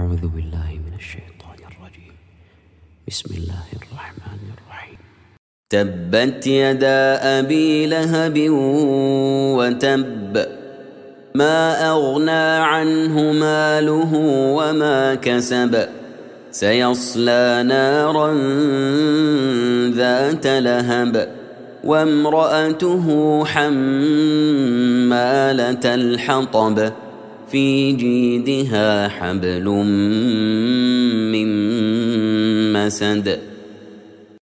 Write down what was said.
أعوذ بالله من الشيطان الرجيم. بسم الله الرحمن الرحيم. تبت يدا أبي لهب وتب ما أغنى عنه ماله وما كسب سيصلى نارا ذات لهب وامرأته حمالة الحطب في جيدها حبل من مسد